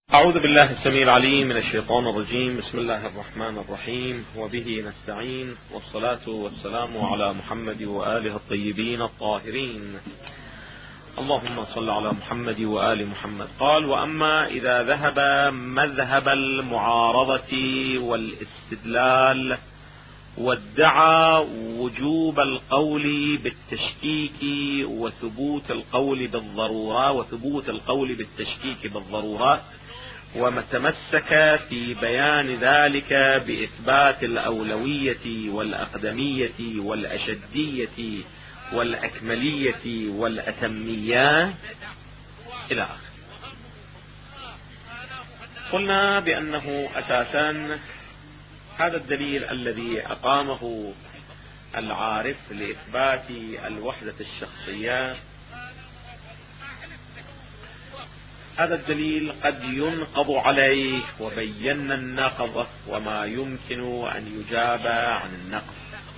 أعوذ بالله السميع العليم من الشيطان الرجيم. بسم الله الرحمن الرحيم، وبه نستعين، والصلاة والسلام على محمد وآله الطيبين الطاهرين. اللهم صل على محمد وآل محمد. قال: وأما إذا ذهب مذهب المعارضة والاستدلال وادعى وجوب القول بالتشكيك وثبوت القول بالتشكيك بالضرورات، وتمسك في بيان ذلك بإثبات الأولوية والأقدمية والأشدية والأكملية والأتمية إلى آخره. قلنا بأنه أساسا هذا الدليل الذي أقامه العارف لإثبات الوحدة الشخصية، هذا الدليل قد ينقض عليه، وبينا النقض وما يمكن أن يجاب عن النقض،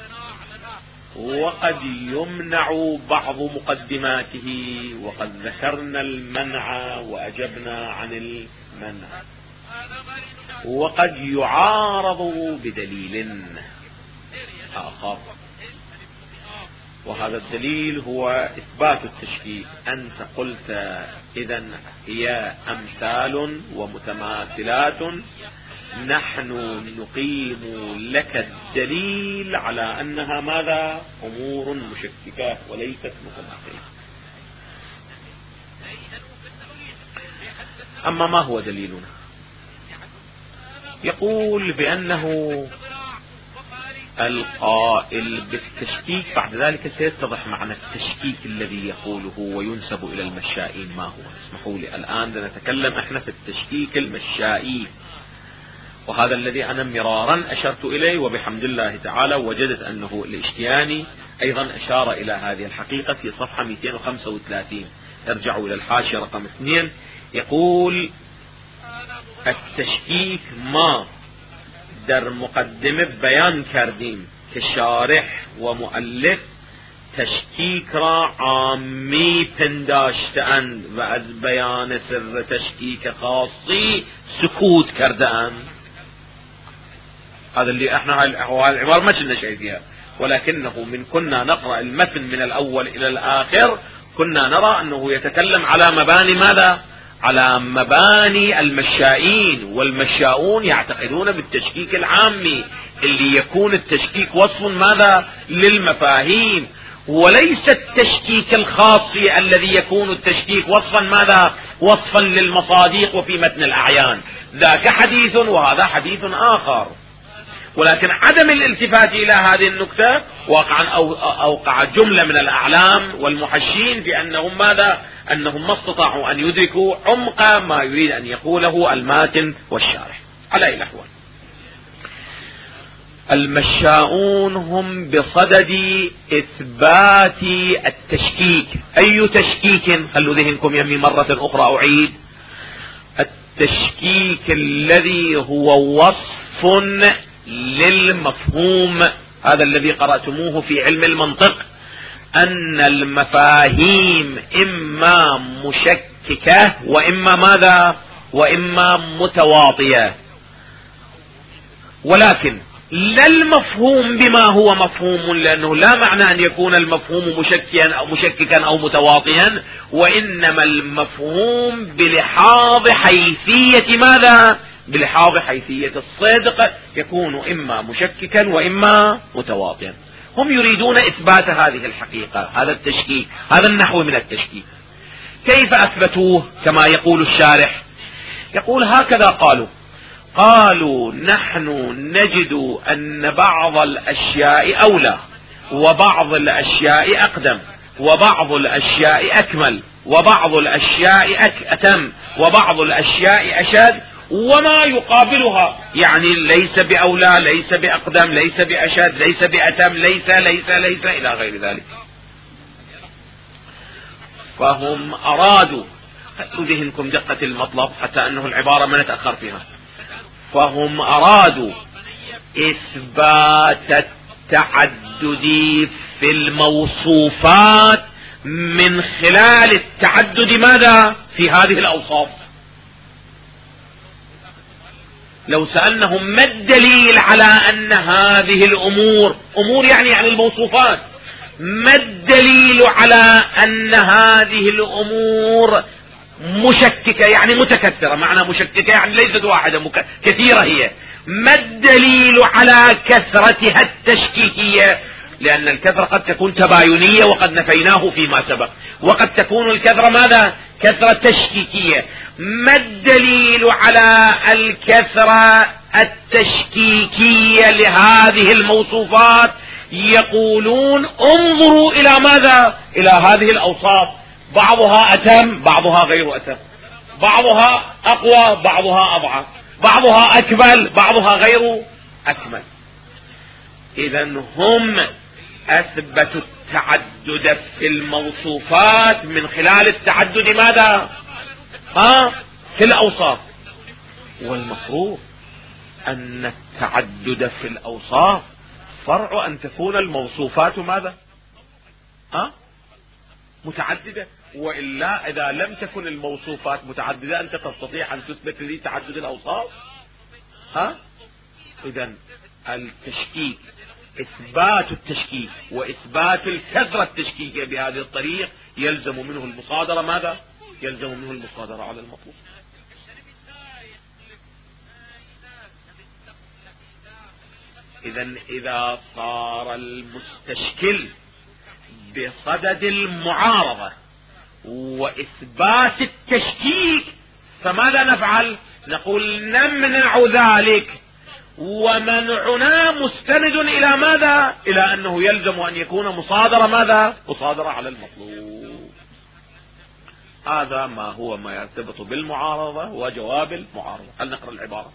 وقد يمنع بعض مقدماته، وقد ذكرنا المنع وأجبنا عن المنع، وقد يعارض بدليل آخر، وهذا الدليل هو إثبات التشكيك. أنت قلت إذن هي أمثال ومتماثلات، نحن نقيم لك الدليل على أنها ماذا؟ أمور مشككة وليست متماثلة. أما ما هو دليلنا؟ يقول بأنه القائل بالتشكيك، بعد ذلك سيتضح معنى التشكيك الذي يقوله وينسب إلى المشائين ما هو. اسمحوا لي الآن نتكلم احنا في التشكيك المشائي، وهذا الذي أنا مرارا أشرت إليه، وبحمد الله تعالى وجدت أنه الاشتياني أيضا أشار إلى هذه الحقيقة في صفحة 235. ارجعوا إلى الحاشية رقم 2. يقول: التشكيك ما در مقدمه بيان کردیم که شارح و مؤلف تشکیک را عامی پنداشتند و از بیان سر تشکیک خاصی سکوت کردند. هذا اللي احنا العبارة ما كنا شايفيها، ولكنه من كنا نقرأ المتن من الأول إلى الآخر كنا نرى أنه يتكلم على مباني ماذا؟ على مباني المشائين، والمشاؤون يعتقدون بالتشكيك العامي اللي يكون التشكيك وصف ماذا؟ للمفاهيم، وليس التشكيك الخاصي الذي يكون التشكيك وصفا ماذا؟ وصفا للمصاديق وفي متن الأعيان. ذاك حديث وهذا حديث آخر. ولكن عدم الالتفات إلى هذه النكتة أوقع جملة من الأعلام والمحشين في أنهم ماذا؟ أنهم ما استطاعوا أن يدركوا عمق ما يريد أن يقوله الماتن والشارح. على أي الأحوال، المشاؤون هم بصدد إثبات التشكيك. أي تشكيك؟ خلوا ذهنكم يمي مرة أخرى أعيد. التشكيك الذي هو وصف للمفهوم، هذا الذي قرأتموه في علم المنطق، أن المفاهيم إما مشككة وإما ماذا؟ وإما متواطية، ولكن لا المفهوم بما هو مفهوم، لأنه لا معنى أن يكون المفهوم مشككا أو متواطيا، وإنما المفهوم بلحاظ حيثية ماذا؟ بلحاظ حيثية الصدق يكون إما مشككا وإما متواطيا. هم يريدون إثبات هذه الحقيقة، هذا التشكيك، هذا النحو من التشكيك. كيف أثبتوه؟ كما يقول الشارح، يقول هكذا قالوا نحن نجد أن بعض الأشياء أولى، وبعض الأشياء أقدم، وبعض الأشياء أكمل، وبعض الأشياء أتم، وبعض الأشياء أشد، وما يقابلها، يعني ليس بأولى، ليس بأقدم، ليس بأشد، ليس بأتم، ليس إلى غير ذلك. فهم أرادوا، خذوا ذهنكم دقة المطلب حتى أنه العبارة ما نتأخر فيها، فهم أرادوا إثبات التعدد في الموصوفات من خلال التعدد ماذا؟ في هذه الأوصاف. لو سألناهم ما الدليل على أن هذه الأمور، أمور يعني الموصوفات، ما الدليل على أن هذه الأمور مشككة يعني متكثرة؟ معنى مشككة يعني ليست واحدة، كثيرة هي. ما الدليل على كثرتها التشكيكية؟ لأن الكثرة قد تكون تباينية وقد نفيناه فيما سبق، وقد تكون الكثرة ماذا؟ كثرة تشكيكية. ما الدليل على الكثرة التشكيكية لهذه الموصوفات؟ يقولون انظروا إلى ماذا؟ إلى هذه الأوصاف، بعضها أتم بعضها غير أتم، بعضها أقوى بعضها أضعف، بعضها أكمل بعضها غير أكمل. إذا هم أثبتوا التعدد في الموصوفات من خلال التعدد ماذا؟ في الأوصاف. والمفروض أن التعدد في الأوصاف فرع أن تكون الموصوفات ماذا؟ متعددة، وإلا إذا لم تكن الموصوفات متعددة أنت تستطيع أن تثبت لي تعدد الأوصاف؟ إذن التشكيك، إثبات التشكيك وإثبات الكثرة التشكيكية بهذه الطريق يلزم منه المصادرة ماذا؟ يلزم منه المصادرة على المطلوب. إذن إذا صار المستشكل بصدد المعارضة وإثبات التشكيك فماذا نفعل؟ نقول نمنع ذلك، ومنعنا مستند إلى ماذا؟ إلى أنه يلزم أن يكون مصادرة ماذا؟ مصادرة على المطلوب. هذا ما هو ما يرتبط بالمعارضة وجواب المعارضة. هل نقرأ العبارة؟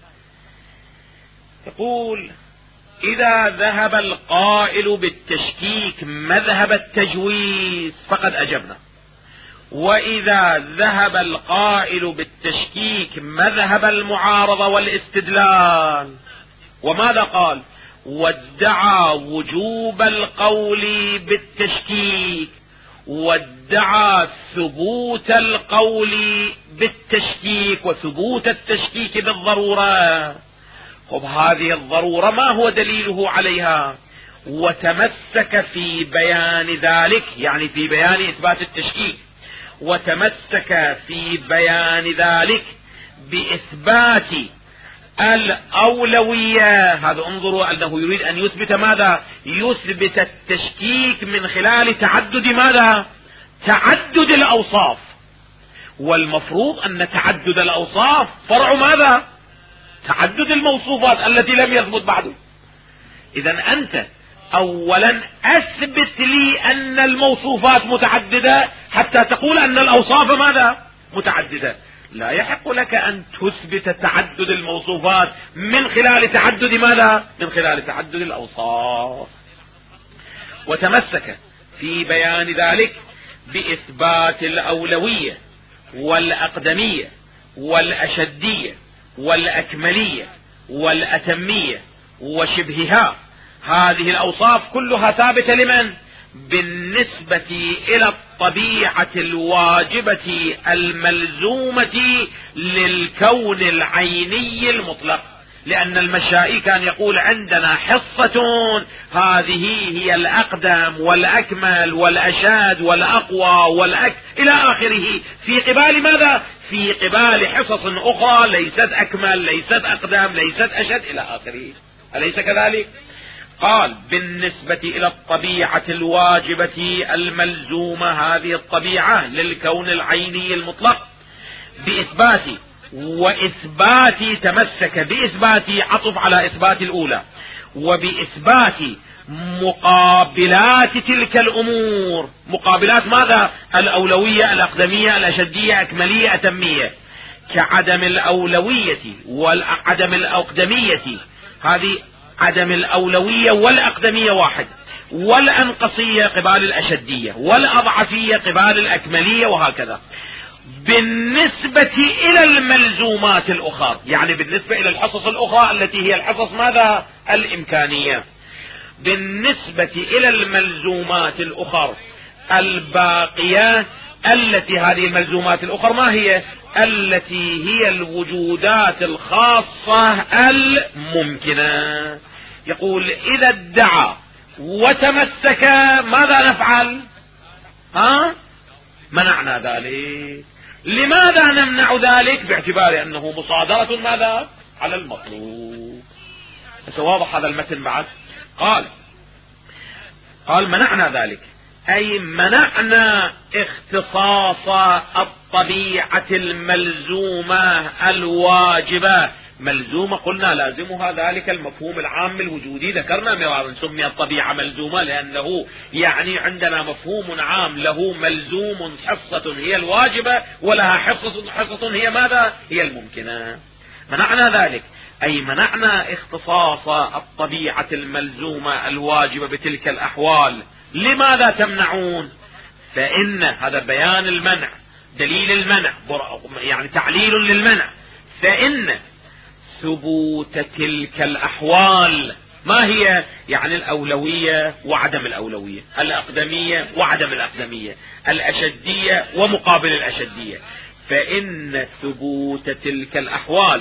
يقول: إذا ذهب القائل بالتشكيك مذهب التجويز فقد أجبنا، وإذا ذهب القائل بالتشكيك مذهب المعارضة والاستدلال. وماذا قال؟ وادعى وجوب القول بالتشكيك، وادعى ثبوت القول بالتشكيك وثبوت التشكيك بالضرورة. طب هذه الضرورة ما هو دليله عليها؟ وتمسك في بيان ذلك، يعني في بيان إثبات التشكيك، وتمسك في بيان ذلك بإثبات الأولوية. هذا انظروا أنه يريد أن يثبت ماذا؟ يثبت التشكيك من خلال تعدد ماذا؟ تعدد الأوصاف. والمفروض أن تعدد الأوصاف فرع ماذا؟ تعدد الموصوفات التي لم يثبت بعد. إذن أنت أولا أثبت لي أن الموصوفات متعددة حتى تقول أن الأوصاف ماذا؟ متعددة. لا يحق لك أن تثبت تعدد الموصوفات من خلال تعدد ماذا؟ من خلال تعدد الأوصاف. وتمسك في بيان ذلك بإثبات الأولوية والأقدمية والأشدية والأكملية والأتمية وشبهها. هذه الأوصاف كلها ثابتة لمن؟ بالنسبة إلى الطبيعة الواجبة الملزومة للكون العيني المطلق. لأن المشائي كان يقول عندنا حصة هذه هي الأقدم والأكمل والأشد والأقوى إلى آخره، في قبال ماذا؟ في قبال حصص أخرى ليست أكمل ليست أقدم ليست أشد إلى آخره. أليس كذلك؟ قال بالنسبة إلى الطبيعة الواجبة الملزومة، هذه الطبيعة للكون العيني المطلق، بإثبات وإثبات، تمسك بإثبات، عطف على إثبات الأولى، وبإثبات مقابلات تلك الأمور. مقابلات ماذا؟ الأولوية الأقدمية الأشدية أكملية أتمية، كعدم الأولوية وعدم الأقدمية. هذه عدم الأولوية والأقدمية واحد، والأنقصية قبال الأشدية، والأضعفية قبال الأكملية، وهكذا. بالنسبة إلى الملزومات الأخرى، يعني بالنسبة إلى الحصص الأخرى التي هي الحصص ماذا؟ الإمكانية. بالنسبة إلى الملزومات الأخرى الباقية التي هذه الملزومات الأخرى ما هي؟ التي هي الوجودات الخاصة الممكنة. يقول إذا ادعى وتمسك ماذا نفعل؟ منعنا ذلك. لماذا نمنع ذلك؟ باعتبار أنه مصادرة ماذا؟ على المطلوب. واضح هذا المتن بعد؟ قال منعنا ذلك، أي منعنا اختصاص الطبيعة الملزومة الواجبة. ملزومة قلنا لازمها ذلك المفهوم العام الوجودي، ذكرنا مرارا سمي الطبيعة ملزومة لأنه يعني عندنا مفهوم عام له ملزوم حصة هي الواجبة ولها حصة هي ماذا؟ هي الممكنة. منعنا ذلك أي منعنا اختصاص الطبيعة الملزومة الواجبة بتلك الأحوال. لماذا تمنعون؟ فإن هذا بيان المنع، دليل المنع، يعني تعليل للمنع. فإن ثبوت تلك الأحوال ما هي؟ يعني الأولوية وعدم الأولوية، الأقدمية وعدم الأقدمية، الأشدية ومقابل الأشدية. فإن ثبوت تلك الأحوال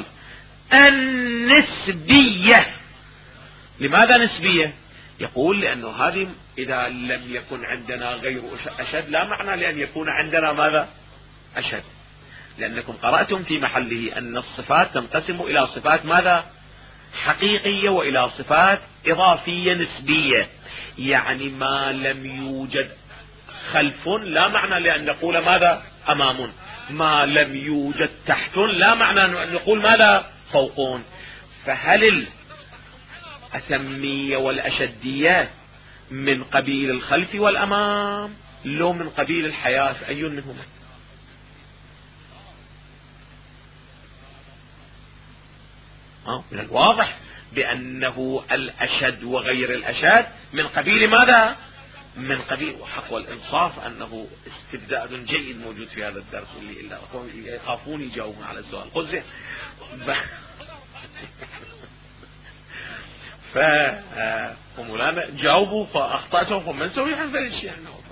النسبية. لماذا نسبية؟ يقول لأنه هذه إذا لم يكن عندنا غير أشد لا معنى لأن يكون عندنا ماذا؟ أشد. لأنكم قرأتم في محله أن الصفات تنقسم إلى صفات ماذا؟ حقيقية وإلى صفات إضافية نسبية. يعني ما لم يوجد خلف لا معنى لأن نقول ماذا؟ أمام. ما لم يوجد تحت لا معنى أن نقول ماذا؟ فوقون. فهل الأتمية والأشدية من قبيل الخلف والأمام لو من قبيل الحياة؟ أي منهما؟ من الواضح بأنه الأشد وغير الأشد من قبيل ماذا؟ من قبيل. وحق والإنصاف أنه استبداد جيد موجود في هذا الدرس اللي إلا يخافون يجاوبون على السؤال. قل فمولانا جاوبوا فأخطأتهم فمن سوي هذا الشيء.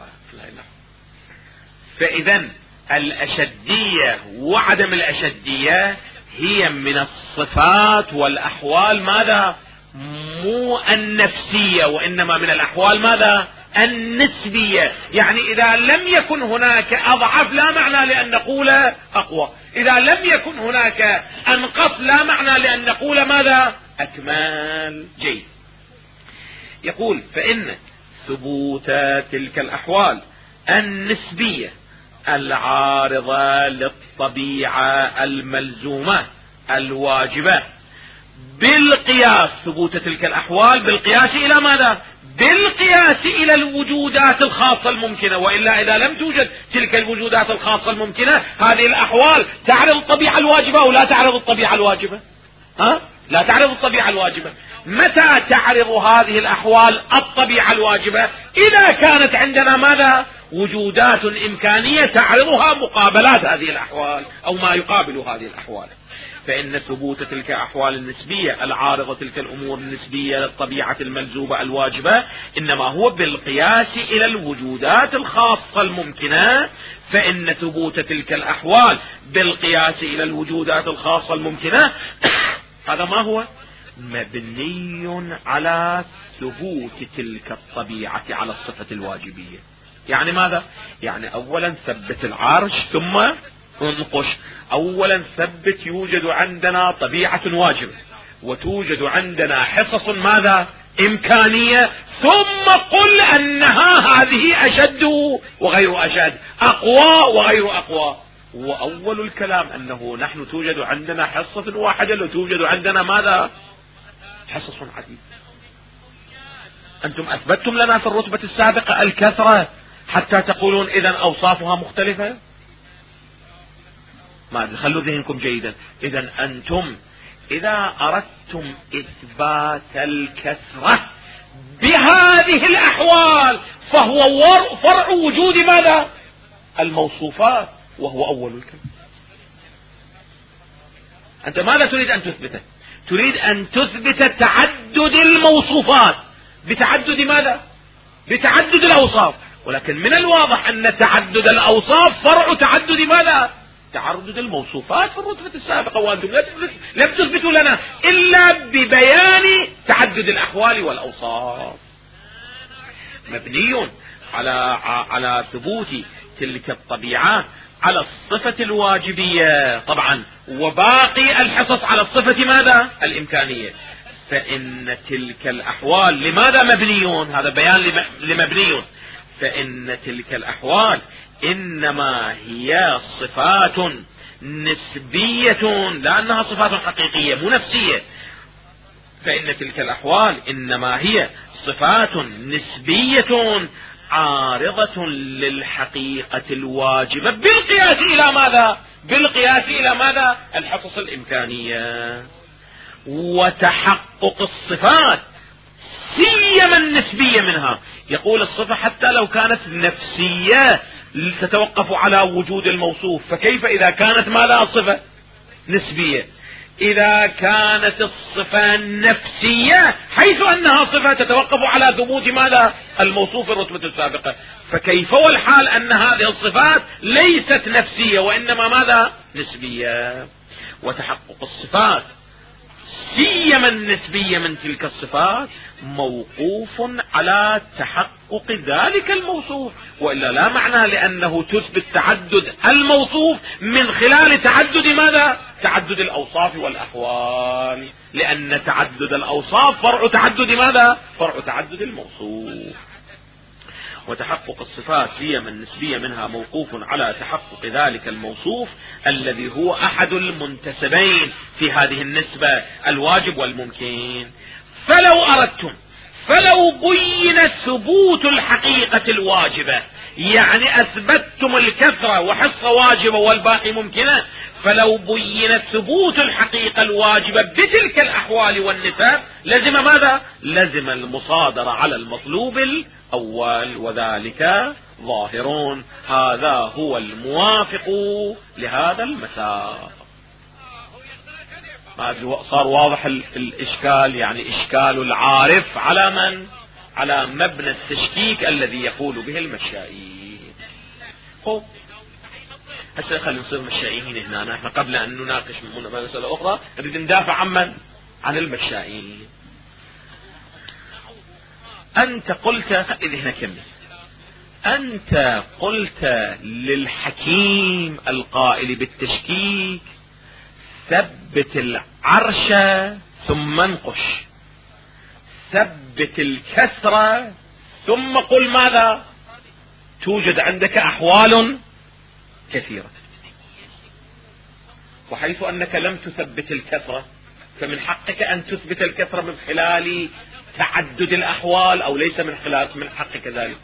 فإذا الأشدية وعدم الأشدية هي من الصفات والأحوال ماذا؟ مو النفسية وإنما من الأحوال ماذا؟ النسبية. يعني إذا لم يكن هناك أضعف لا معنى لأن نقول أقوى، إذا لم يكن هناك أنقص لا معنى لأن نقول ماذا؟ أكمل. جيد. يقول فإن ثبوت تلك الأحوال النسبية العارضة للطبيعة الملزومة الواجبة بالقياس، ثبوت تلك الأحوال بالقياس إلى ماذا؟ بالقياس إلى الوجودات الخاصة الممكنة. وإلا إذا لم توجد تلك الوجودات الخاصة الممكنة هذه الأحوال تعرض الطبيعة الواجبة أو لا تعرض الطبيعة الواجبة؟ لا تعرض الطبيعة الواجبة. متى تعرض هذه الأحوال الطبيعة الواجبة؟ إذا كانت عندنا ماذا؟ وجودات إمكانية تعرضها مقابلات هذه الأحوال أو ما يقابل هذه الأحوال. فإن ثبوت تلك الأحوال النسبية العارضة تلك الأمور النسبية للطبيعة الملزومة الواجبة إنما هو بالقياس إلى الوجودات الخاصة الممكنة. فإن ثبوت تلك الأحوال بالقياس إلى الوجودات الخاصة الممكنة هذا ما هو؟ مبني على ثبوت تلك الطبيعة على الصفة الواجبية. يعني ماذا؟ يعني أولا ثبت العرش ثم انقش. أولا ثبت يوجد عندنا طبيعة واجبة وتوجد عندنا حصص ماذا؟ إمكانية، ثم قل أنها هذه أشد وغير أشد، أقوى وغير أقوى. وأول الكلام أنه نحن توجد عندنا حصة واحدة وتوجد عندنا ماذا؟ حصص عديدة. أنتم أثبتتم لنا في الرتبة السابقة الكثرة حتى تقولون إذن أوصافها مختلفة. ما خلوا ذهنكم جيدا. إذن أنتم إذا أردتم إثبات الكثرة بهذه الأحوال فهو فرع وجود ماذا؟ الموصوفات، وهو أول الكلام. أنت ماذا تريد أن تثبته؟ تريد أن تثبت تعدد الموصوفات. بتعدد ماذا؟ بتعدد الأوصاف. ولكن من الواضح أن تعدد الأوصاف فرع تعدد ماذا؟ تعدد الموصوفات في الرتبة السابقة، وأنتم لم تثبتوا لنا إلا ببيان تعدد الأحوال والأوصاف. مبني على ثبوت تلك الطبيعات على الصفة الواجبية طبعا، وباقي الحصص على الصفة ماذا؟ الإمكانية. فإن تلك الأحوال لماذا مبنيون؟ هذا بيان لمبنيون. فإن تلك الأحوال إنما هي صفات نسبية، لأنها صفات حقيقية مو نفسية. فإن تلك الأحوال إنما هي صفات نسبية عارضة للحقيقة الواجبة بالقياس إلى ماذا؟ بالقياس إلى ماذا؟ الحصص الإمكانية. وتحقق الصفات سيما النسبية منها، يقول الصفة حتى لو كانت نفسية تتوقف على وجود الموصوف، فكيف إذا كانت ماذا؟ صفة نسبية. إذا كانت الصفة نفسية حيث أنها صفة تتوقف على ثبوت ماذا؟ الموصوف الرتبة السابقة، فكيف والحال أن هذه الصفات ليست نفسية وإنما ماذا؟ نسبية. وتحقق الصفات سيما النسبية من تلك الصفات موقوف على تحقق ذلك الموصوف، وإلا لا معنى لأنه تثبت تعدد الموصوف من خلال تعدد ماذا؟ تعدد الأوصاف والأحوال، لأن تعدد الأوصاف فرع تعدد ماذا؟ فرع تعدد الموصوف. وتحقق الصفات سيما النسبية منها موقوف على تحقق ذلك الموصوف الذي هو أحد المنتسبين في هذه النسبة، الواجب والممكن. فلو بين ثبوت الحقيقة الواجبة، يعني أثبتتم الكثرة وحصة واجبة والباقي ممكنة، فلو بين ثبوت الحقيقة الواجبة بتلك الأحوال والنسب لزم ماذا؟ لزم المصادرة على المطلوب الأول، وذلك ظاهرون. هذا هو الموافق لهذا المسار. صار واضح الإشكال، يعني إشكال العارف على من؟ على مبنى التشكيك الذي يقول به المشائين. هسه خلينا نصير مشائين هنا. احنا قبل أن نناقش مسألة أخرى نريد ندافع عن من؟ عن المشائين. أنت قلت، إذا هنا كمل، أنت قلت للحكيم القائل بالتشكيك ثبت العرش ثم انقش، ثبت الكسرة ثم قل ماذا؟ توجد عندك أحوال كثيرة، وحيث أنك لم تثبت الكسرة فمن حقك أن تثبت الكسرة من خلال تعدد الأحوال، أو ليس من حقك ذلك.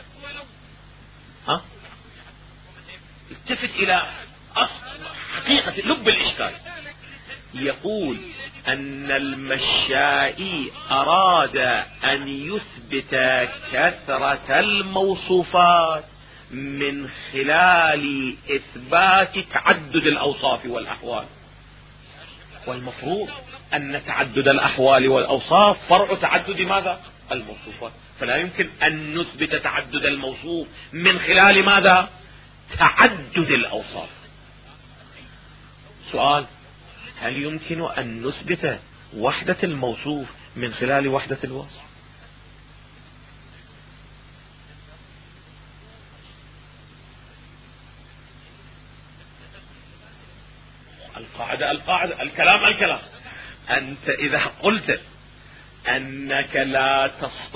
التفت إلى حقيقة لب الإشكال. يقول أن المشائي أراد أن يثبت كثرة الموصوفات من خلال إثبات تعدد الأوصاف والأحوال، والمفروض أن تعدد الأحوال والأوصاف فرع تعدد ماذا؟ الموصوفات، فلا يمكن أن نثبت تعدد الموصوف من خلال ماذا؟ تعدد الأوصاف. سؤال: هل يمكن أن نثبت وحدة الموصوف من خلال وحدة الوصف؟ القاعدة الكلام. أنت إذا قلت أنك لا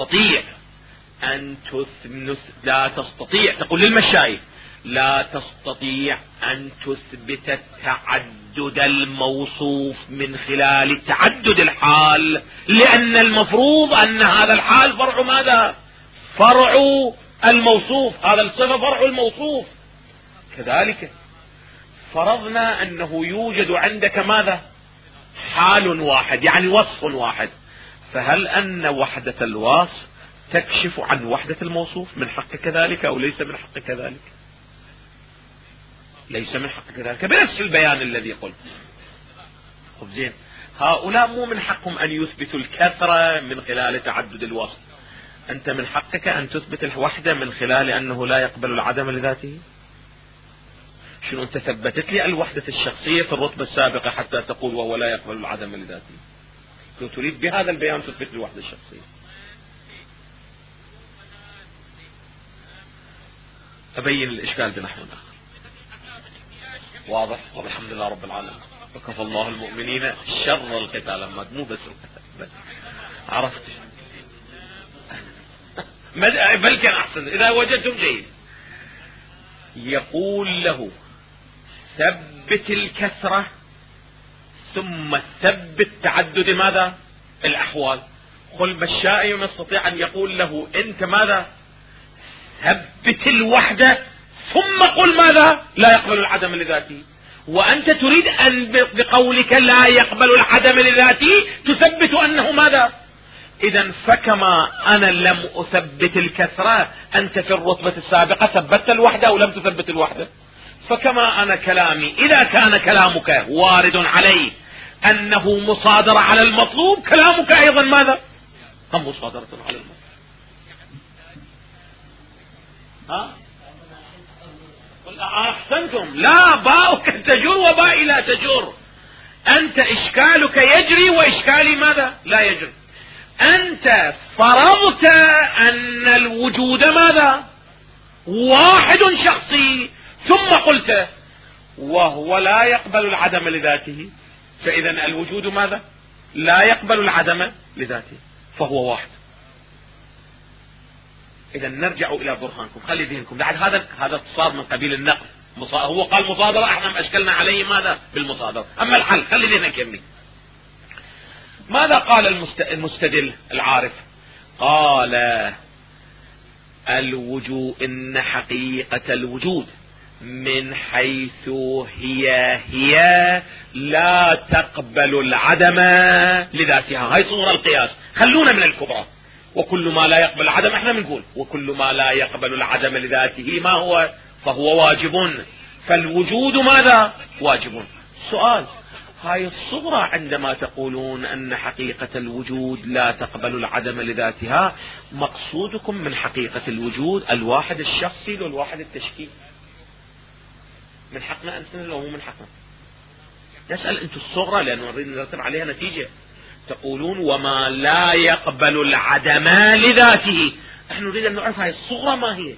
تستطيع تقول للمشايخ لا تستطيع أن تثبت تعدد الموصوف من خلال تعدد الحال، لأن المفروض أن هذا الحال فرع ماذا؟ فرع الموصوف، هذا الصفة فرع الموصوف. كذلك فرضنا أنه يوجد عندك ماذا؟ حال واحد، يعني وصف واحد، فهل أن وحدة الوصف تكشف عن وحدة الموصوف؟ من حقك ذلك أو ليس من حقك ذلك؟ ليس من حقك ذلك بنفس البيان الذي قلت. زين، هؤلاء مو من حقهم أن يثبتوا الكثرة من خلال تعدد الوصف، أنت من حقك أن تثبت الوحدة من خلال أنه لا يقبل العدم لذاته. شنو أنت ثبتت لي الوحدة الشخصية في الرتبة السابقة حتى تقول وهو لا يقبل العدم لذاته؟ تريد بهذا البيان تثبت لي الوحدة الشخصية. أبين الإشكال بنحو آخر. واضح؟ والحمد لله رب العالمين. وكفى الله المؤمنين شر القتال. مو بس القتال بس. عرفت؟ بل كان أحسن إذا وجدتم جيد. يقول له ثبت الكثرة ثم ثبت تعدد ماذا؟ الأحوال. قل مشاء يستطيع أن يقول له أنت ماذا؟ ثبت الوحدة ثم قل ماذا؟ لا يقبل العدم لذاته. وأنت تريد أن بقولك لا يقبل العدم لذاته تثبت أنه ماذا؟ إذا فكما أنا لم أثبت الكثرة أنت في الرتبة السابقة ثبت الوحدة أو لم تثبت الوحدة. فكما أنا كلامي إذا كان كلامك وارد عليه أنه مصادرة على المطلوب كلامك أيضا ماذا؟ هم مصادرة على المطلوب. أحسنتم. لا باؤك تجر وبائي لا تجر. أنت إشكالك يجري وإشكالي ماذا؟ لا يجري. أنت فرضت أن الوجود ماذا؟ واحد شخصي ثم قلت وهو لا يقبل العدم لذاته. فإذا الوجود ماذا؟ لا يقبل العدم لذاته فهو واحد. إذا نرجع إلى برهانكم. خلي ذهنكم بعد هذا صار من قبيل النقل. هو قال مصادرة احنا أشكلنا عليه ماذا؟ بالمصادرة. أما الحل خلي ذهنك يمي. ماذا قال المستدل العارف؟ قال الوجود إن حقيقة الوجود من حيث هي لا تقبل العدم لذاتها. هاي صورة القياس. خلونا من الكبرى. وكل ما لا يقبل العدم احنا بنقول وكل ما لا يقبل العدم لذاته ما هو؟ فهو واجب. فالوجود ماذا؟ واجب. سؤال: هاي الصورة عندما تقولون أن حقيقة الوجود لا تقبل العدم لذاتها مقصودكم من حقيقة الوجود الواحد الشخصي والواحد التشكيل؟ من حقنا أن نسأل مو من حقنا نسأل أنتم الصغرى لأنه نريد نرتب عليها نتيجة. تقولون وما لا يقبل العدم لذاته. نحن نريد أن نعرف هاي الصغرى ما هي.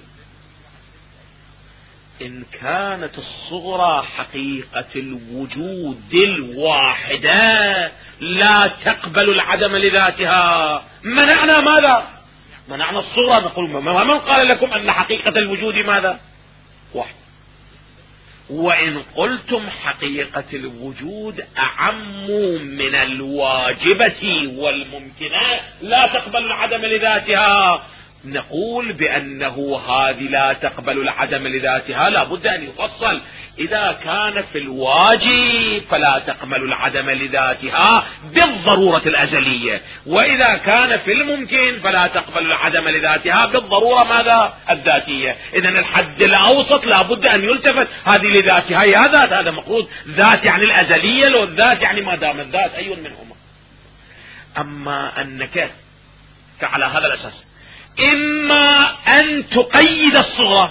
إن كانت الصغرى حقيقة الوجود الواحدة لا تقبل العدم لذاتها منعنا ماذا؟ منعنا الصغرى. نقول من قال لكم أن حقيقة الوجود ماذا؟ واحد. وإن قلتم حقيقة الوجود أعم من الواجبة والممكنات لا تقبل العدم لذاتها نقول بأنه هذه لا تقبل العدم لذاتها لا بد أن يفصل. إذا كان في الواجب فلا تقبل العدم لذاتها بالضرورة الأزلية، وإذا كان في الممكن فلا تقبل العدم لذاتها بالضرورة ماذا؟ الذاتية. إذن الحد الأوسط لا بد أن يلتفت هذه لذاتها هي ذات. هذا مفروض ذات يعني الأزلية لو الذات يعني ما دام الذات أي منهما. أما أنك على هذا الأساس إما أن تقيد الصغرى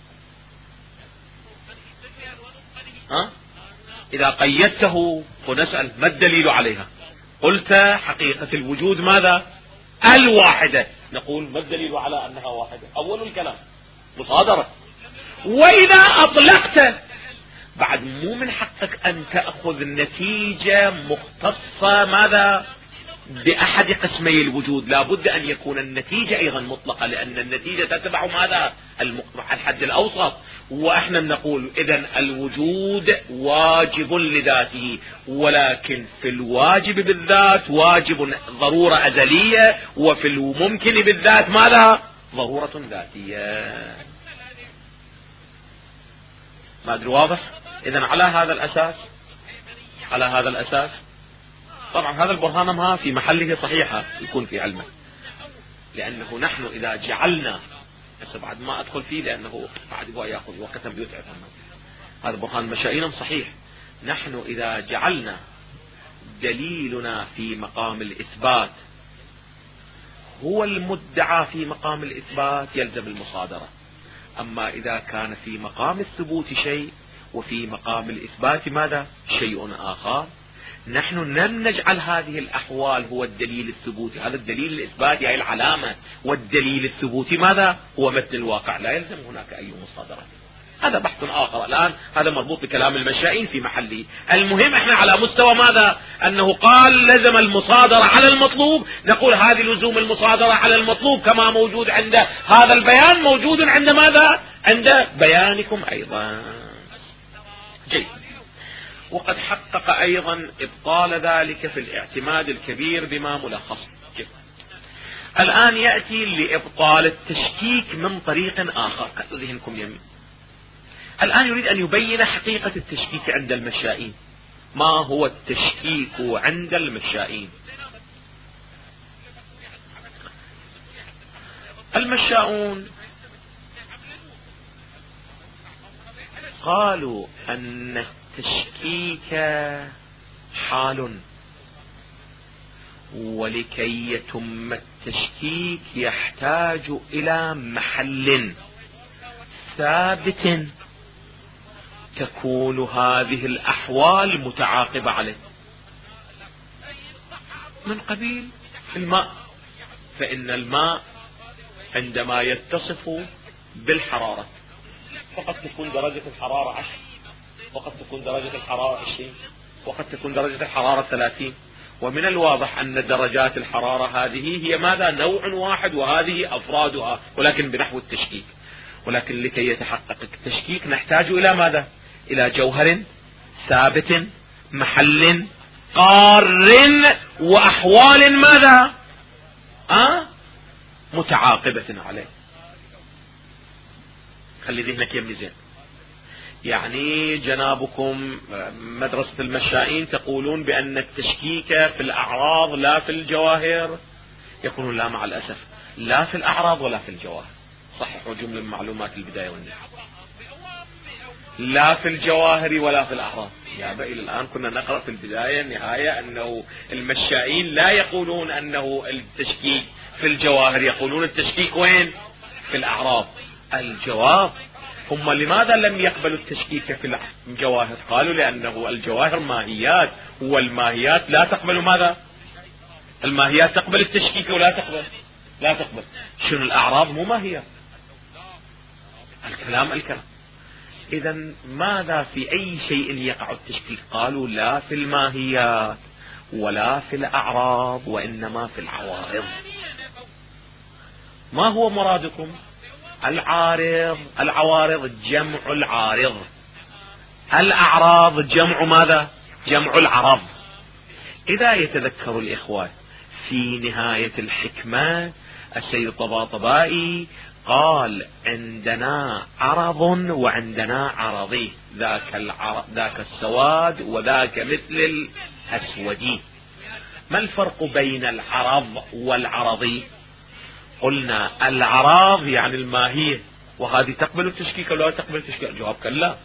إذا قيدته فنسأل ما الدليل عليها؟ قلت حقيقة الوجود ماذا؟ الواحدة. نقول ما الدليل على أنها واحدة؟ أول الكلام مصادرة. وإذا أطلقت بعد مو من حقك أن تأخذ نتيجة مختصة ماذا؟ بأحد قسمي الوجود. لا بد أن يكون النتيجة أيضا مطلقة لأن النتيجة تتبع ماذا؟ الحد الأوسط. وإحنا نقول إذن الوجود واجب لذاته، ولكن في الواجب بالذات واجب ضرورة أزلية، وفي الممكن بالذات ماذا؟ ضرورة ذاتية. ما أدري واضح؟ إذن على هذا الأساس طبعا هذا البرهان ما في محله صحيحة يكون في علمه، لأنه نحن إذا جعلنا بس بعد ما أدخل فيه لأنه بعد يبغى يأخذ وقتا بيتعب. هذا برهان مشائنا صحيح. نحن إذا جعلنا دليلنا في مقام الإثبات هو المدعى في مقام الإثبات يلزم المصادرة. أما إذا كان في مقام الثبوت شيء وفي مقام الإثبات ماذا شيء آخر، نحن لم نجعل هذه الأحوال هو الدليل الثبوتي، هذا الدليل الإثباتي هي العلامة، والدليل الثبوتي ماذا هو متن الواقع، لا يلزم هناك أي مصادرة. هذا بحث آخر الآن، هذا مربوط بكلام المشائين في محله. المهم احنا على مستوى ماذا، أنه قال لزم المصادرة على المطلوب، نقول هذه لزوم المصادرة على المطلوب كما موجود عند هذا البيان موجود عند ماذا، عند بيانكم أيضا. جيد. وقد حقق أيضا إبطال ذلك في الاعتماد الكبير بما ملخص. جيد. الآن يأتي لإبطال التشكيك من طريق آخر، خذوا ذهنكم يمين. الآن يريد أن يبين حقيقة التشكيك عند المشائين. ما هو التشكيك عند المشائين؟ المشاؤون قالوا أن التشكيك حال، ولكي يتم التشكيك يحتاج إلى محل ثابت تكون هذه الأحوال متعاقبة عليه، من قبيل الماء. فإن الماء عندما يتصف بالحرارة فقد تكون درجة الحرارة 10، وقد تكون درجة الحرارة 20، وقد تكون درجة الحرارة 30. ومن الواضح أن درجات الحرارة هذه هي ماذا نوع واحد، وهذه أفرادها، ولكن بنحو التشكيك. ولكن لكي يتحقق التشكيك نحتاج إلى ماذا؟ إلى جوهر ثابت، محل قار، وأحوال ماذا متعاقبة عليه. خلي ذهنك يمني زين. يعني جنابكم مدرسة المشائين تقولون بأن التشكيك في الأعراض لا في الجواهر، يقولون لا، مع الأسف لا في الأعراض ولا في الجواهر. صححوا جملة من معلومات البداية والنهاية، لا في الجواهر ولا في الأعراض. يا بقى إلى الآن كنا نقرأ في البداية النهاية أنه المشائين لا يقولون أنه التشكيك في الجواهر، يقولون التشكيك وين؟ في الأعراض. الجواب، هم لماذا لم يقبلوا التشكيك في الجواهر؟ قالوا لأنه الجواهر ماهيات، والماهيات لا تقبل ماذا؟ الماهيات تقبل التشكيك ولا تقبل؟ لا تقبل. شنو الأعراض؟ مو ماهيات. الكلام. إذا ماذا في أي شيء يقع التشكيك؟ قالوا لا في الماهيات ولا في الأعراض، وإنما في العوارض. ما هو مرادكم؟ العارض، العوارض جمع العارض، الأعراض جمع ماذا؟ جمع العرض. إذا يتذكر الإخوة في نهاية الحكمة السيد الطباطبائي قال عندنا عرض وعندنا عرضي، ذاك السواد وذاك مثل الأسودي. ما الفرق بين العرض والعرضي؟ قلنا العراض يعني الماهية، وهذه تقبل التشكيك ولا تقبل التشكيك؟ الجواب كلا.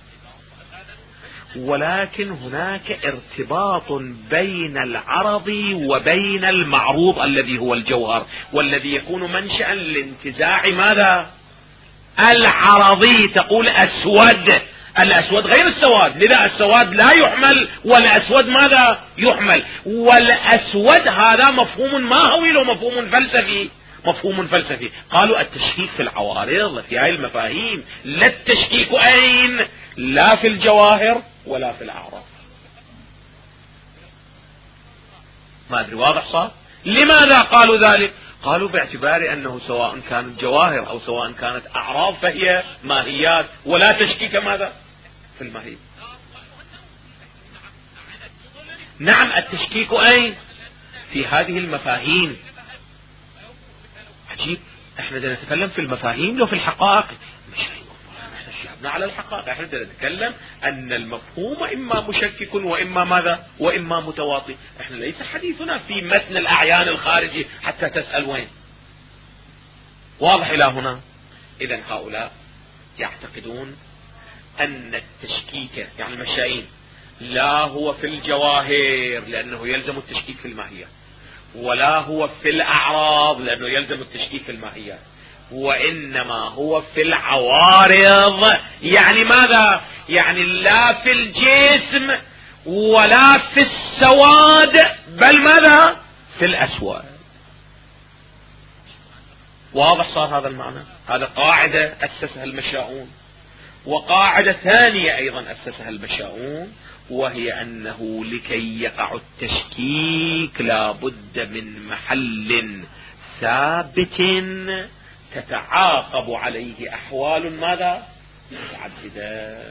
ولكن هناك ارتباط بين العرض وبين المعروض الذي هو الجوهر، والذي يكون منشأ لانتزاع ماذا؟ العرضي. تقول أسود، الأسود غير السواد، لذا السواد لا يحمل والأسود ماذا يحمل. والأسود هذا مفهوم ماهوي ومفهوم فلسفي، مفهوم فلسفي. قالوا التشكيك في العوارض في هذه المفاهيم، لا التشكيك أين؟ لا في الجواهر ولا في الأعراض. ما أدري واضح صار؟ لماذا قالوا ذلك؟ قالوا باعتبار أنه سواء كانت جواهر أو سواء كانت أعراض فهي ماهيات، ولا تشكيك ماذا؟ في الماهية. نعم التشكيك أين؟ في هذه المفاهيم. عجيب، احنا بدنا نتكلم في المفاهيم لو في الحقائق؟ مش شابنا على الحقائق. احنا بدنا نتكلم ان المفهوم اما مشكك واما ماذا؟ واما متواطي. احنا ليس حديثنا في متن الاعيان الخارجي حتى تسأل وين. واضح الى هنا؟ اذا هؤلاء يعتقدون ان التشكيك يعني المشائين لا هو في الجواهر، لانه يلزم التشكيك في الماهية، ولا هو في الأعراض لأنه يلزم التشكيك في الماهيات، وإنما هو في العوارض. يعني ماذا؟ يعني لا في الجسم ولا في السواد، بل ماذا؟ في الأسود. واضح صار هذا المعنى؟ هذا قاعدة أسسها المشاؤون. وقاعدة ثانية أيضا أسسها المشاؤون، وهي أنه لكي يقع التشكيك لا بد من محل ثابت تتعاقب عليه أحوال ماذا؟ متعددة.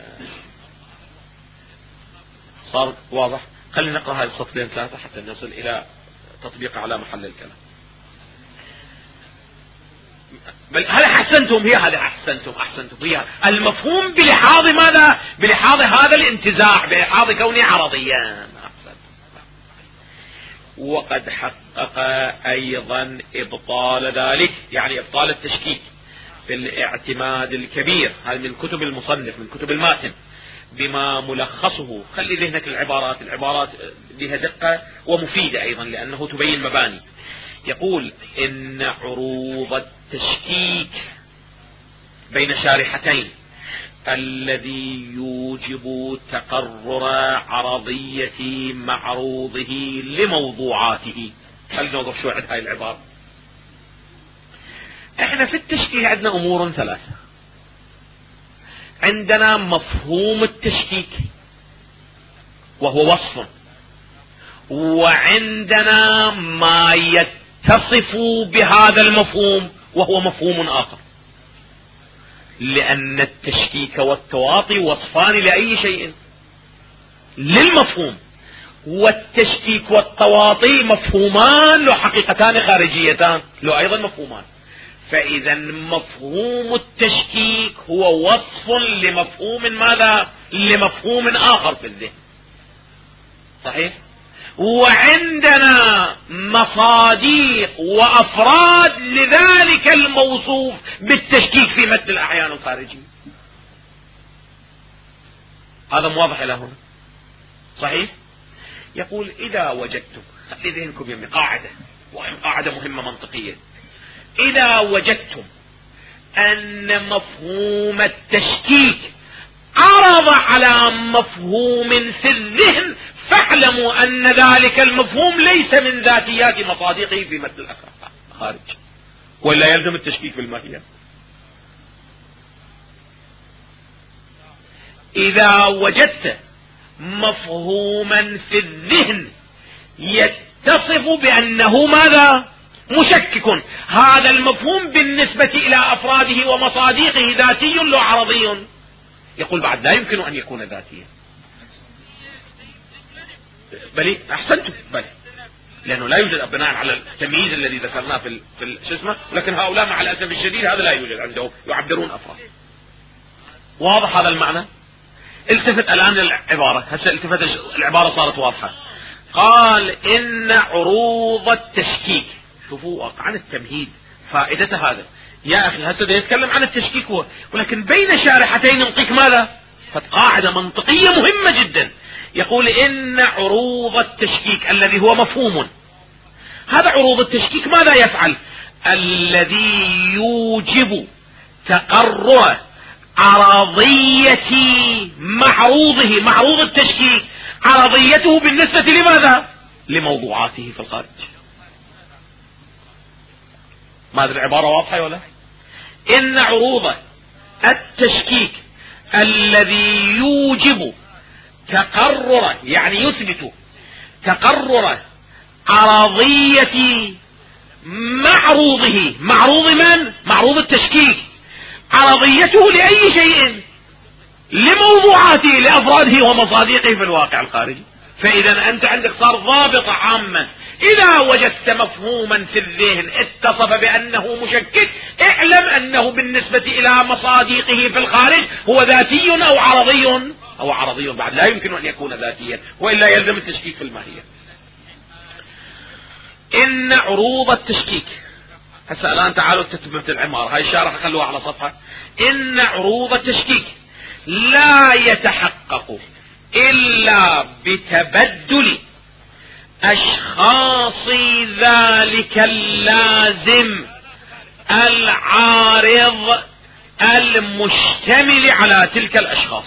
صار واضح؟ خلينا نقرأ هذه السطرين ثلاثة حتى نصل إلى تطبيق على محل الكلام. بل هل أحسنتم؟ هي هذا أحسنتم هي المفهوم بلحاظ ماذا؟ بلحاظ هذا الانتزاع، بلحاظ كونه عرضيا. وقد حقق أيضا إبطال ذلك، يعني إبطال التشكيك، في الاعتماد الكبير، هذا من كتب المصنف، من كتب الماتن، بما ملخصه. خلي ذهنك العبارات بها دقة ومفيدة أيضا لأنه تبين مباني. يقول إن عروض التشكيك بين شارحتين الذي يوجب تقرر عرضية معروضه لموضوعاته. خلينا نوضح شو عند هاي العبارة. احنا في التشكيك عندنا امور ثلاثة. عندنا مفهوم التشكيك وهو وصف، وعندنا ما يتصف بهذا المفهوم وهو مفهوم آخر، لأن التشكيك والتواطي وصفان لأي شيء، للمفهوم. والتشكيك والتواطي مفهومان له حقيقتان خارجيتان، له أيضا مفهومان. فإذا مفهوم التشكيك هو وصف لمفهوم ماذا؟ لمفهوم آخر في الذهن. صحيح؟ وعندنا مصاديق وأفراد لذلك الموصوف بالتشكيك في مثل الأحيان الخارجي. هذا واضح إلى هنا؟ صحيح؟ يقول إذا وجدتم، خلي ذهنكم يمي قاعدة مهمة منطقية. إذا وجدتم أن مفهوم التشكيك عرض على مفهوم في الذهن، فاعلموا أن ذلك المفهوم ليس من ذاتيات مصادقه في مثل الخارج، ولا يلزم التشكيك بالماهية. إذا وجدت مفهوما في الذهن يتصف بأنه ماذا؟ مشكك، هذا المفهوم بالنسبة إلى أفراده ومصادقه ذاتي له عرضي. يقول بعد لا يمكن أن يكون ذاتيا. بل أحسنتم، بل لأنه لا يوجد بناء على التمييز الذي ذكرناه في شو اسمه، لكن هؤلاء مع الأسف الشديد هذا لا يوجد عندهم، يعبرون أفراد. واضح هذا المعنى؟ التفت الآن للعبارة، هسه التفت العبارة صارت واضحة. قال إن عروض التشكيك، شوفوا عن التمهيد فائدة هذا. يا أخي هسه يتكلم عن التشكيك هو، ولكن بين شارحتين نعطيك ماذا؟ قاعدة منطقية مهمة جدا. يقول إن عروض التشكيك الذي هو مفهوم، هذا عروض التشكيك ماذا يفعل؟ الذي يوجب تقرر عرضية معروضه، معروض التشكيك عرضيته بالنسبة لماذا؟ لموضوعاته في الخارج. ماذا العبارة واضحة ولا؟ إن عروض التشكيك الذي يوجب تقرر، يعني يثبت تقرر عرضية معروضه، معروض من؟ معروض التشكيك، عرضيته لأي شيء، لموضوعاته، لأفراده ومصادقه في الواقع الخارجي. فإذا أنت عندك صار ضابط عاما. إذا وجدت مفهوما في الذهن اتصف بأنه مشكك، اعلم أنه بالنسبة إلى مصادقه في الخارج هو ذاتي أو عرضي، أو عرضي بعد لا يمكن أن يكون ذاتيا، وإلا يلزم التشكيك في الماهية. إن عروض التشكيك، هسه الآن تعالوا تثبت العمارة، هاي الشارحة خلوها على صفحة. إن عروض التشكيك لا يتحقق إلا بتبدل أشخاص ذلك اللازم العارض المشتمل على تلك الأشخاص،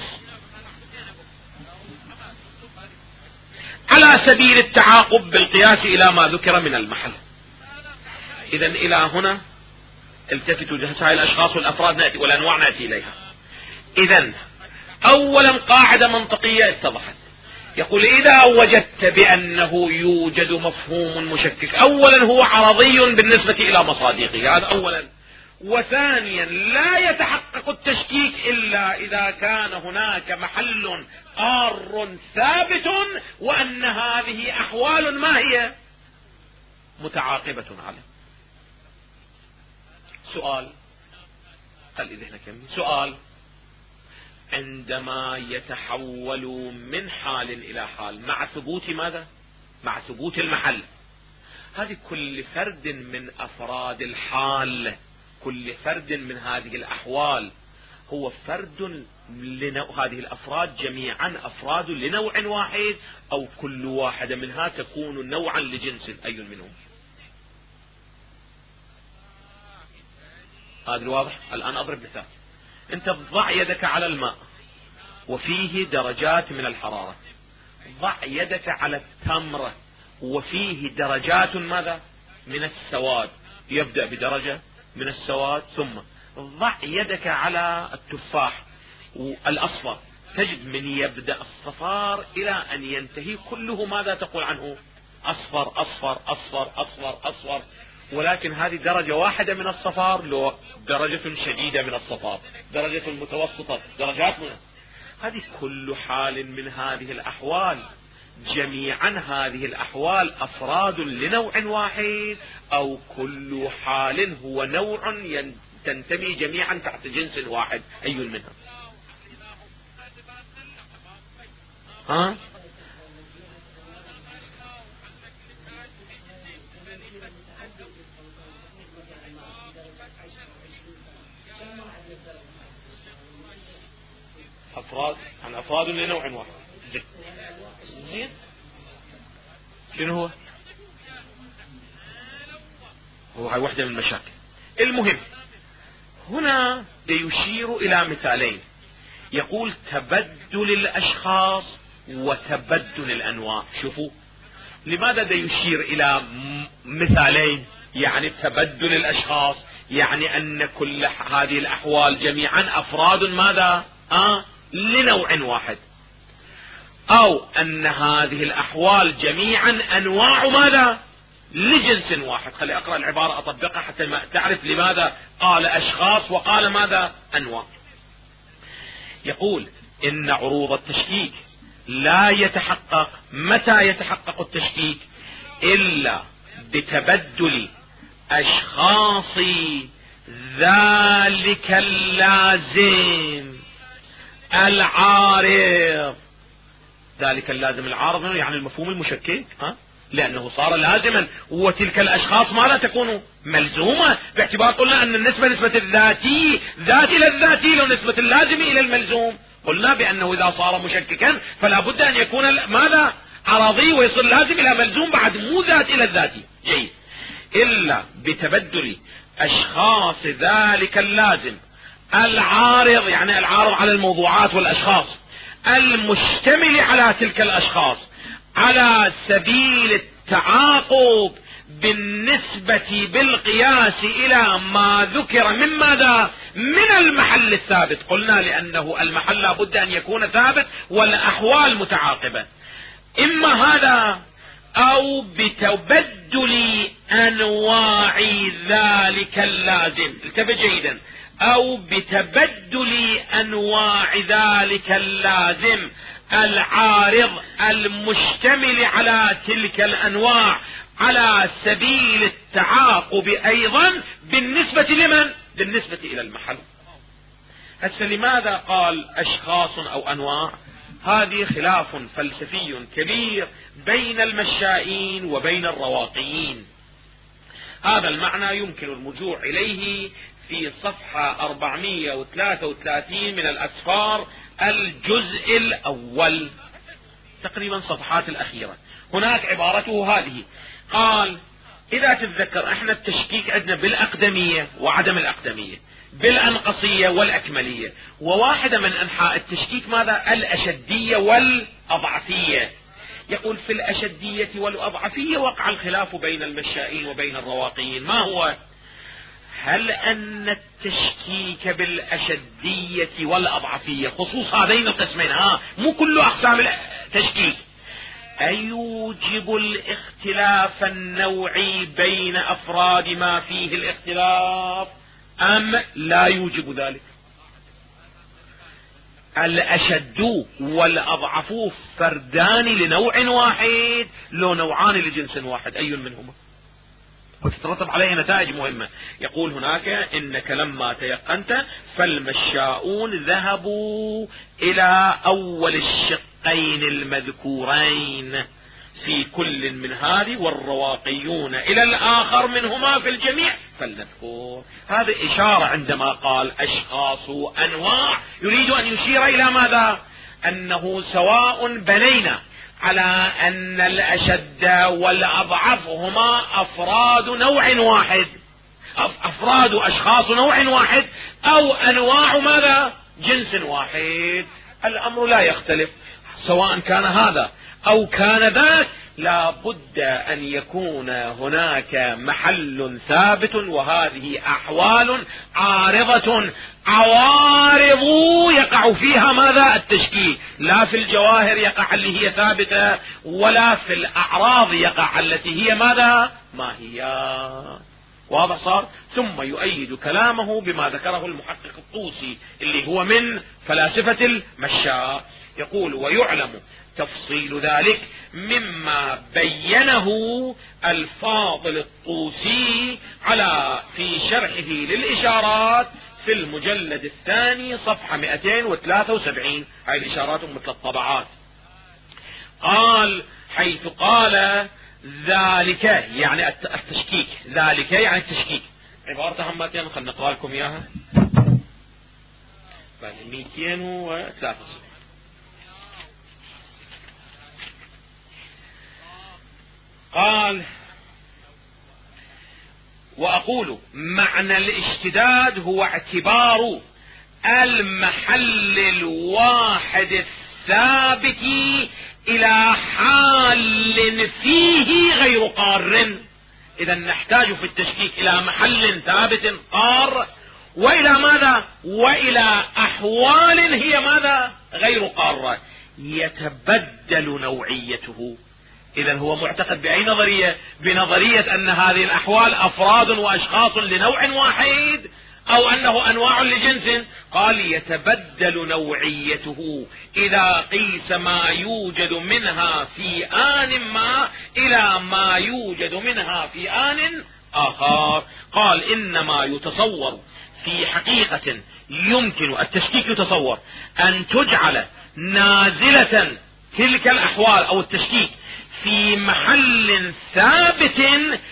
على سبيل التعاقب بالقياس إلى ما ذكر من المحل. إذن إلى هنا التفتوا هاي الأشخاص والأفراد نأتي والأنواع نأتي إليها. إذن أولا قاعدة منطقية اتضحت، يقول إذا وجدت بأنه يوجد مفهوم مشكك، أولا هو عرضي بالنسبة إلى مصادقه، هذا أولا. وثانيا لا يتحقق التشكيك إلا إذا كان هناك محل قار ثابت وأن هذه أحوال ما هي متعاقبة عليه. سؤال، هل إذا نكمل سؤال، عندما يتحول من حال إلى حال مع ثبوت ماذا؟ مع ثبوت المحل، هذه كل فرد من أفراد الحال، كل فرد من هذه الأحوال هو فرد هذه الأفراد جميعا أفراد لنوع واحد، أو كل واحدة منها تكون نوعا لجنس أي منهم؟ هذا واضح. الآن أضرب مثال، أنت ضع يدك على الماء وفيه درجات من الحرارة، ضع يدك على التمر وفيه درجات ماذا؟ من السواد، يبدأ بدرجة من السواد، ثم ضع يدك على التفاح الأصفر، تجد من يبدأ الصفار إلى أن ينتهي كله ماذا تقول عنه؟ أصفر أصفر أصفر أصفر أصفر. ولكن هذه درجة واحدة من الصفار، لو درجة شديدة من الصفار، درجة متوسطة، درجات من هذه كل حال من هذه الأحوال، جميعا هذه الأحوال أفراد لنوع واحد، أو كل حال هو نوع تنتمي جميعا تحت جنس واحد، أي منها؟ ها؟ أفراد عن أفراد لنوع واحد. زين، شنو هو هاي واحدة من المشاكل. المهم هنا يشير إلى مثالين، يقول تبدل الأشخاص وتبدل الأنواع. شوفوا لماذا يشير إلى مثالين؟ يعني تبدل الأشخاص يعني أن كل هذه الأحوال جميعا أفراد ماذا؟ لنوع واحد، أو أن هذه الأحوال جميعا أنواع ماذا؟ لجنس واحد. خلي أقرأ العبارة أطبقها حتى ما تعرف لماذا قال أشخاص وقال ماذا؟ أنواع. يقول إن عروض التشكيك لا يتحقق، متى يتحقق التشكيك؟ إلا بتبدل أشخاص ذلك اللازم العارض. ذلك اللازم العارض يعني المفهوم المشكك، لأنه صار لازما، وتلك الأشخاص ما لا تكون ملزومة، باعتبار قلنا أن النسبة نسبة الذاتي ذات إلى الذاتي، لو نسبة اللازم إلى الملزوم، قلنا بأنه إذا صار مشككا فلا بد أن يكون ماذا؟ عرضي، ويصل لازم إلى ملزوم بعد، مو ذات إلى الذاتي. جيد. إلا بتبدل أشخاص ذلك اللازم العارض، يعني العارض على الموضوعات والأشخاص، المشتمل على تلك الأشخاص على سبيل التعاقب بالنسبة بالقياس إلى ما ذكر من ماذا؟ من المحل الثابت. قلنا لأنه المحل لا بد أن يكون ثابت والأحوال متعاقبة. إما هذا أو بتبدل أنواع ذلك اللازم، انتبه جيدا، أو بتبدل أنواع ذلك اللازم العارض المشتمل على تلك الأنواع على سبيل التعاقب أيضا بالنسبة لمن؟ بالنسبة إلى المحل. هسه لماذا قال أشخاص أو أنواع؟ هذه خلاف فلسفي كبير بين المشائين وبين الرواقيين. هذا المعنى يمكن الرجوع إليه في صفحة 433 من الأسفار الجزء الأول، تقريبا صفحات الأخيرة. هناك عبارته هذه. قال إذا تتذكر احنا التشكيك عندنا بالأقدمية وعدم الأقدمية، بالأنقصية والأكملية، وواحدة من أنحاء التشكيك ماذا؟ الأشدية والأضعفية. يقول في الأشدية والأضعفية وقع الخلاف بين المشائين وبين الرواقيين. ما هو؟ هل أن التشكيك بالأشدية والأضعفية خصوص هذين القسمين، مو كل أقسام التشكيك، أيوجب الاختلاف النوعي بين أفراد ما فيه الاختلاف أم لا يوجب ذلك؟ الأشد والأضعف فردان لنوع واحد لو نوعان لجنس واحد، أي منهما؟ وتترتب عليه نتائج مهمة. يقول هناك إنك لما تيقنت فالمشاؤون ذهبوا إلى أول الشقين المذكورين في كل من هذه، والرواقيون إلى الآخر منهما في الجميع فلنذكر. هذه إشارة عندما قال أشخاص أنواع، يريد أن يشير إلى ماذا؟ أنه سواء بنينا على أن الأشد والأضعف هما أفراد نوع واحد، أفراد أشخاص نوع واحد، أو أنواع ماذا؟ جنس واحد، الأمر لا يختلف. سواء كان هذا أو كان ذاك لا بد أن يكون هناك محل ثابت، وهذه أحوال عارضة، عوارض يقع فيها ماذا؟ التشكيك. لا في الجواهر يقع اللي هي ثابتة، ولا في الأعراض يقع التي هي ماذا؟ ما هي. واضح صار؟ ثم يؤيد كلامه بما ذكره المحقق الطوسي اللي هو من فلاسفة المشاء. يقول ويعلم تفصيل ذلك مما بينه الفاضل الطوسي في شرحه للإشارات في المجلد الثاني صفحة 273. هاي الإشارات مثل الطبعات. قال حيث قال ذلك يعني التشكيك، ذلك يعني التشكيك، عبارة همتين خلنا نقرأ لكم إياها. 203. قال وأقول معنى الاشتداد هو اعتبار المحل الواحد الثابت إلى حال فيه غير قار. إذا نحتاج في التشكيك إلى محل ثابت قار، وإلى ماذا؟ وإلى أحوال هي ماذا؟ غير قارة، يتبدل نوعيته. إذا هو معتقد بأي نظرية؟ بنظرية أن هذه الأحوال أفراد وأشخاص لنوع واحد، أو أنه أنواع لجنس. قال يتبدل نوعيته إذا قيس ما يوجد منها في آن ما إلى ما يوجد منها في آن آخر. قال إنما يتصور في حقيقة يمكن التشكيك، يتصور أن تجعل نازلة تلك الأحوال أو التشكيك في محل ثابت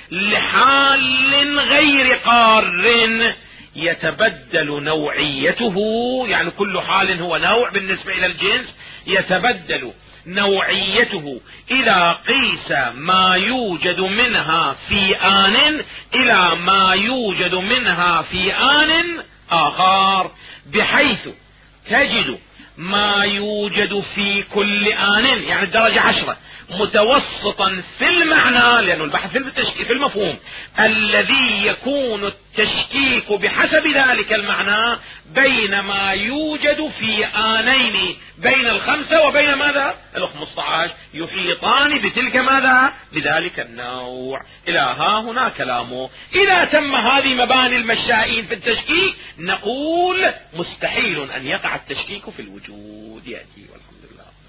لحال غير قار، يتبدل نوعيته، يعني كل حال هو نوع بالنسبة إلى الجنس، يتبدل نوعيته إذا قيس ما يوجد منها في آن إلى ما يوجد منها في آن آخر، بحيث تجد ما يوجد في كل آن، يعني الدرجة 10، متوسطا في المعنى، لأنه البحث في المفهوم الذي يكون التشكيك بحسب ذلك المعنى بين ما يوجد في آنين بين 5 وبين ماذا؟ 15 يحيطان بتلك ماذا؟ بذلك النوع. إلى ها هنا كلامه. إذا تم هذه مباني المشائين في التشكيك نقول مستحيل أن يقع التشكيك في الوجود. يأتي والحمد لله.